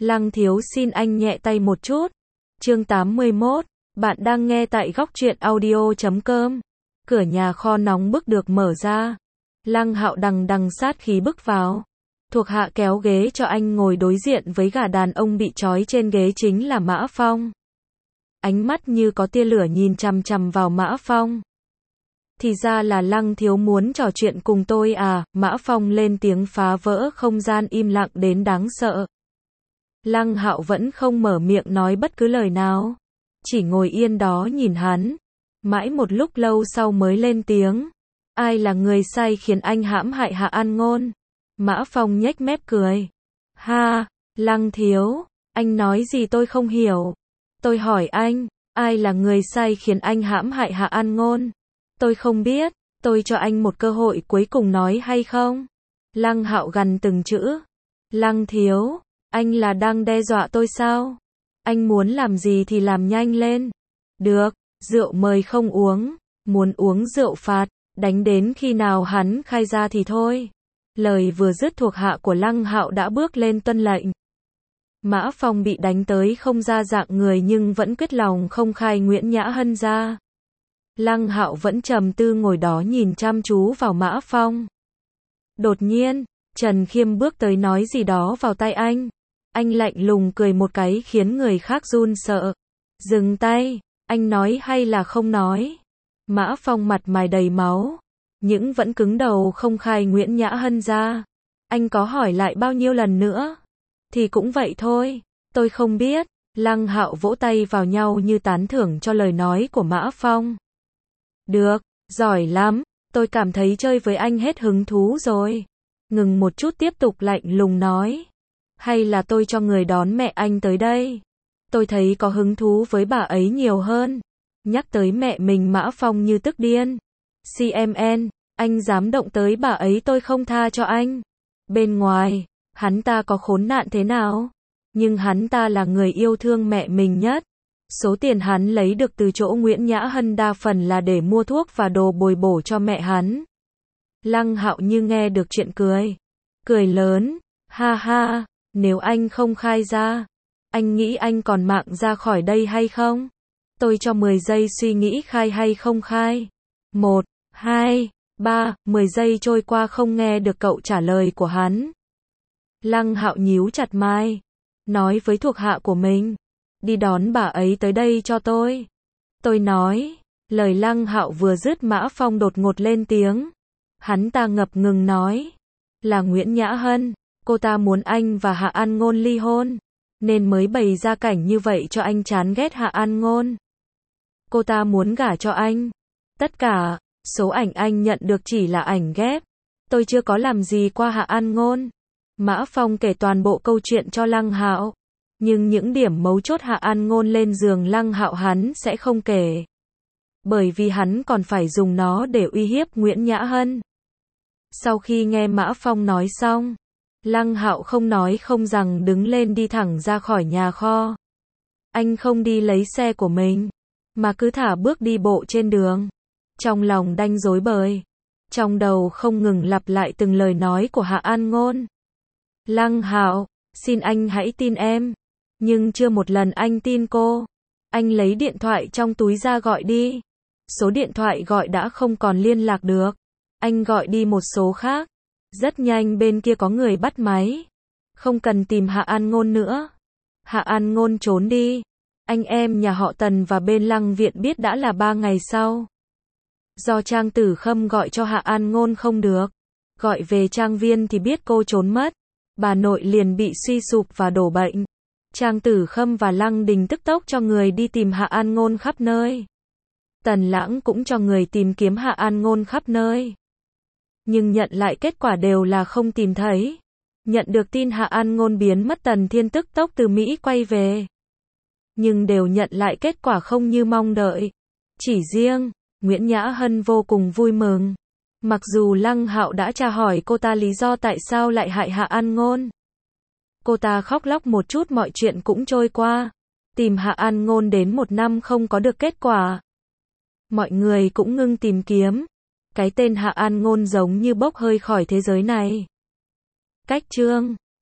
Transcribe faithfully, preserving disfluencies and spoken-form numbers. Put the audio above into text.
Lăng thiếu xin anh nhẹ tay một chút. Chương tám mươi mốt, bạn đang nghe tại góc truyện audio chấm com. Cửa nhà kho nóng bức được mở ra. Lăng Hạo đằng đằng sát khí bước vào. Thuộc hạ kéo ghế cho anh ngồi đối diện với gã đàn ông bị trói trên ghế chính là Mã Phong. Ánh mắt như có tia lửa nhìn chằm chằm vào Mã Phong. Thì ra là Lăng thiếu muốn trò chuyện cùng tôi à, Mã Phong lên tiếng phá vỡ không gian im lặng đến đáng sợ. Lăng Hạo vẫn không mở miệng nói bất cứ lời nào. Chỉ ngồi yên đó nhìn hắn. Mãi một lúc lâu sau mới lên tiếng. Ai là người sai khiến anh hãm hại Hạ An Ngôn? Mã Phong nhếch mép cười. Ha, Lăng thiếu, anh nói gì tôi không hiểu. Tôi hỏi anh, ai là người sai khiến anh hãm hại Hạ An Ngôn? Tôi không biết, tôi cho anh một cơ hội cuối cùng nói hay không? Lăng Hạo gằn từng chữ. Lăng thiếu, anh là đang đe dọa tôi sao? Anh muốn làm gì thì làm nhanh lên. Được, rượu mời không uống, muốn uống rượu phạt, đánh đến khi nào hắn khai ra thì thôi. Lời vừa dứt thuộc hạ của Lăng Hạo đã bước lên tuân lệnh. Mã Phong bị đánh tới không ra dạng người nhưng vẫn quyết lòng không khai Nguyễn Nhã Hân ra. Lăng Hạo vẫn trầm tư ngồi đó nhìn chăm chú vào Mã Phong. Đột nhiên, Trần Khiêm bước tới nói gì đó vào tai anh. Anh lạnh lùng cười một cái khiến người khác run sợ. Dừng tay, anh nói hay là không nói? Mã Phong mặt mày đầy máu, nhưng vẫn cứng đầu không khai Nguyễn Nhã Hân ra. Anh có hỏi lại bao nhiêu lần nữa? Thì cũng vậy thôi, tôi không biết. Lăng Hạo vỗ tay vào nhau như tán thưởng cho lời nói của Mã Phong. Được, giỏi lắm, tôi cảm thấy chơi với anh hết hứng thú rồi. Ngừng một chút tiếp tục lạnh lùng nói. Hay là tôi cho người đón mẹ anh tới đây? Tôi thấy có hứng thú với bà ấy nhiều hơn. Nhắc tới mẹ mình Mã Phong như tức điên. xê em en, anh dám động tới bà ấy tôi không tha cho anh. Bên ngoài, hắn ta có khốn nạn thế nào? Nhưng hắn ta là người yêu thương mẹ mình nhất. Số tiền hắn lấy được từ chỗ Nguyễn Nhã Hân đa phần là để mua thuốc và đồ bồi bổ cho mẹ hắn. Lăng Hạo như nghe được chuyện cười. Cười lớn, ha ha, nếu anh không khai ra, anh nghĩ anh còn mạng ra khỏi đây hay không? Tôi cho mười giây suy nghĩ khai hay không khai. một, hai, ba, mười giây trôi qua không nghe được cậu trả lời của hắn. Lăng Hạo nhíu chặt mai, nói với thuộc hạ của mình. Đi đón bà ấy tới đây cho tôi. Tôi nói, lời Lăng Hạo vừa dứt Mã Phong đột ngột lên tiếng. Hắn ta ngập ngừng nói. Là Nguyễn Nhã Hân, cô ta muốn anh và Hạ An Ngôn ly hôn. Nên mới bày ra cảnh như vậy cho anh chán ghét Hạ An Ngôn. Cô ta muốn gả cho anh. Tất cả, số ảnh anh nhận được chỉ là ảnh ghép. Tôi chưa có làm gì qua Hạ An Ngôn. Mã Phong kể toàn bộ câu chuyện cho Lăng Hạo. Nhưng những điểm mấu chốt Hạ An Ngôn lên giường Lăng Hạo hắn sẽ không kể. Bởi vì hắn còn phải dùng nó để uy hiếp Nguyễn Nhã Hân. Sau khi nghe Mã Phong nói xong, Lăng Hạo không nói không rằng đứng lên đi thẳng ra khỏi nhà kho. Anh không đi lấy xe của mình, mà cứ thả bước đi bộ trên đường. Trong lòng đanh rối bời. Trong đầu không ngừng lặp lại từng lời nói của Hạ An Ngôn. Lăng Hạo, xin anh hãy tin em. Nhưng chưa một lần anh tin cô. Anh lấy điện thoại trong túi ra gọi đi. Số điện thoại gọi đã không còn liên lạc được. Anh gọi đi một số khác. Rất nhanh bên kia có người bắt máy. Không cần tìm Hạ An Ngôn nữa. Hạ An Ngôn trốn đi. Anh em nhà họ Tần và bên Lăng viện biết đã là ba ngày sau. Do Trang Tử Khâm gọi cho Hạ An Ngôn không được. Gọi về trang viên thì biết cô trốn mất. Bà nội liền bị suy sụp và đổ bệnh. Trang Tử Khâm và Lăng Đình tức tốc cho người đi tìm Hạ An Ngôn khắp nơi. Tần Lãng cũng cho người tìm kiếm Hạ An Ngôn khắp nơi. Nhưng nhận lại kết quả đều là không tìm thấy. Nhận được tin Hạ An Ngôn biến mất Tần Thiên tức tốc từ Mỹ quay về. Nhưng đều nhận lại kết quả không như mong đợi. Chỉ riêng, Nguyễn Nhã Hân vô cùng vui mừng. Mặc dù Lăng Hạo đã tra hỏi cô ta lý do tại sao lại hại Hạ An Ngôn. Cô ta khóc lóc một chút mọi chuyện cũng trôi qua. Tìm Hạ An Ngôn đến một năm không có được kết quả. Mọi người cũng ngưng tìm kiếm. Cái tên Hạ An Ngôn giống như bốc hơi khỏi thế giới này. Cách chương